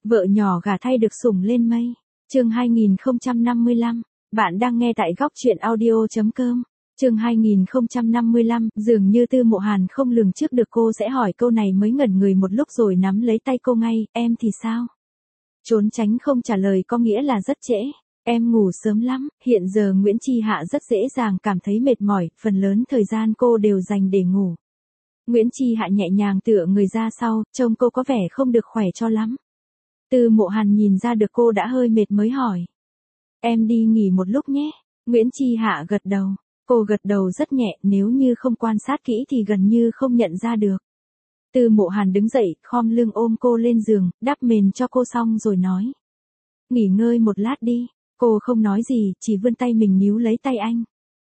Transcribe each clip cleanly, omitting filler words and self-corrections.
Vợ nhỏ gả thay được sủng lên mây. Chương 2055. Bạn đang nghe tại góc truyện audio.com. Chương 2055, dường như Tư Mộ Hàn không lường trước được cô sẽ hỏi câu này mới ngẩn người một lúc rồi nắm lấy tay cô ngay, em thì sao? Trốn tránh không trả lời có nghĩa là rất trễ. Em ngủ sớm lắm, hiện giờ Nguyễn Chi Hạ rất dễ dàng cảm thấy mệt mỏi, phần lớn thời gian cô đều dành để ngủ. Nguyễn Chi Hạ nhẹ nhàng tựa người ra sau, trông cô có vẻ không được khỏe cho lắm. Tư Mộ Hàn nhìn ra được cô đã hơi mệt mới hỏi. Em đi nghỉ một lúc nhé. Nguyễn Chi Hạ gật đầu. Cô gật đầu rất nhẹ, nếu như không quan sát kỹ thì gần như không nhận ra được. Tư Mộ Hàn đứng dậy, khom lưng ôm cô lên giường, đắp mền cho cô xong rồi nói. Nghỉ ngơi một lát đi. Cô không nói gì, chỉ vươn tay mình níu lấy tay anh.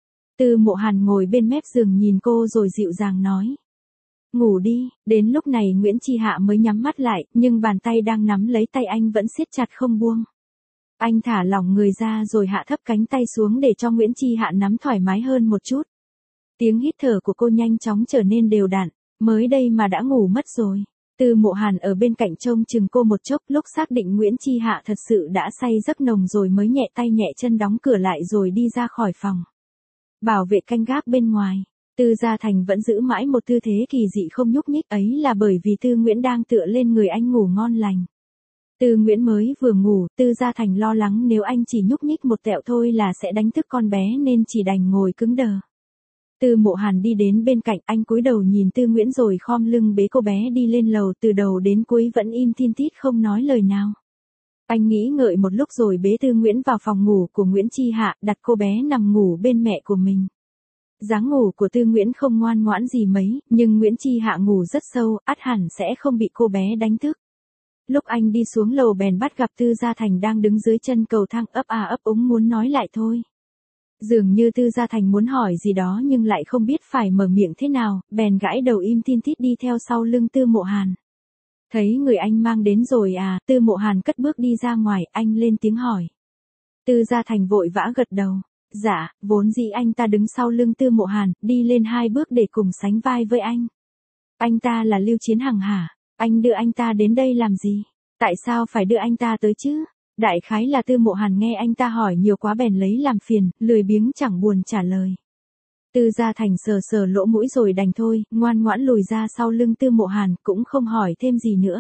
Tư Mộ Hàn ngồi bên mép giường nhìn cô rồi dịu dàng nói. Ngủ đi, đến lúc này Nguyễn Chi Hạ mới nhắm mắt lại, nhưng bàn tay đang nắm lấy tay anh vẫn siết chặt không buông. Anh thả lỏng người ra rồi hạ thấp cánh tay xuống để cho Nguyễn Chi Hạ nắm thoải mái hơn một chút. Tiếng hít thở của cô nhanh chóng trở nên đều đặn, mới đây mà đã ngủ mất rồi. Tư Mộ Hàn ở bên cạnh trông chừng cô một chốc, lúc xác định Nguyễn Chi Hạ thật sự đã say giấc nồng rồi mới nhẹ tay nhẹ chân đóng cửa lại rồi đi ra khỏi phòng. Bảo vệ canh gác bên ngoài. Tư Gia Thành vẫn giữ mãi một tư thế kỳ dị không nhúc nhích, ấy là bởi vì Tư Nguyễn đang tựa lên người anh ngủ ngon lành. Tư Nguyễn mới vừa ngủ, Tư Gia Thành lo lắng nếu anh chỉ nhúc nhích một tẹo thôi là sẽ đánh thức con bé nên chỉ đành ngồi cứng đờ. Tư Mộ Hàn đi đến bên cạnh, anh cúi đầu nhìn Tư Nguyễn rồi khom lưng bế cô bé đi lên lầu, từ đầu đến cuối vẫn im thin tít không nói lời nào. Anh nghĩ ngợi một lúc rồi bế Tư Nguyễn vào phòng ngủ của Nguyễn Chi Hạ, đặt cô bé nằm ngủ bên mẹ của mình. Dáng ngủ của Tư Nguyễn không ngoan ngoãn gì mấy, nhưng Nguyễn Chi Hạ ngủ rất sâu, ắt hẳn sẽ không bị cô bé đánh thức. Lúc anh đi xuống lầu bèn bắt gặp Tư Gia Thành đang đứng dưới chân cầu thang ấp à ấp úng muốn nói lại thôi. Dường như Tư Gia Thành muốn hỏi gì đó nhưng lại không biết phải mở miệng thế nào, bèn gãi đầu im tin tít đi theo sau lưng Tư Mộ Hàn. Thấy người anh mang đến rồi à, Tư Mộ Hàn cất bước đi ra ngoài, anh lên tiếng hỏi. Tư Gia Thành vội vã gật đầu. Dạ, vốn dĩ anh ta đứng sau lưng Tư Mộ Hàn, đi lên 2 bước để cùng sánh vai với anh. Anh ta là Lưu Chiến Hằng hả? Anh đưa anh ta đến đây làm gì? Tại sao phải đưa anh ta tới chứ? Đại khái là Tư Mộ Hàn nghe anh ta hỏi nhiều quá bèn lấy làm phiền, lười biếng chẳng buồn trả lời. Tư Gia Thành sờ sờ lỗ mũi rồi đành thôi, ngoan ngoãn lùi ra sau lưng Tư Mộ Hàn, cũng không hỏi thêm gì nữa.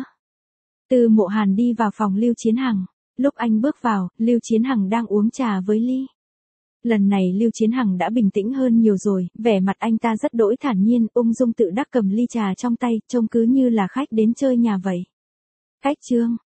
Tư Mộ Hàn đi vào phòng Lưu Chiến Hằng. Lúc anh bước vào, Lưu Chiến Hằng đang uống trà với ly. Lần này Lưu Chiến Hằng đã bình tĩnh hơn nhiều rồi, vẻ mặt anh ta rất đỗi thản nhiên, ung dung tự đắc cầm ly trà trong tay, trông cứ như là khách đến chơi nhà vậy. Khách Trương,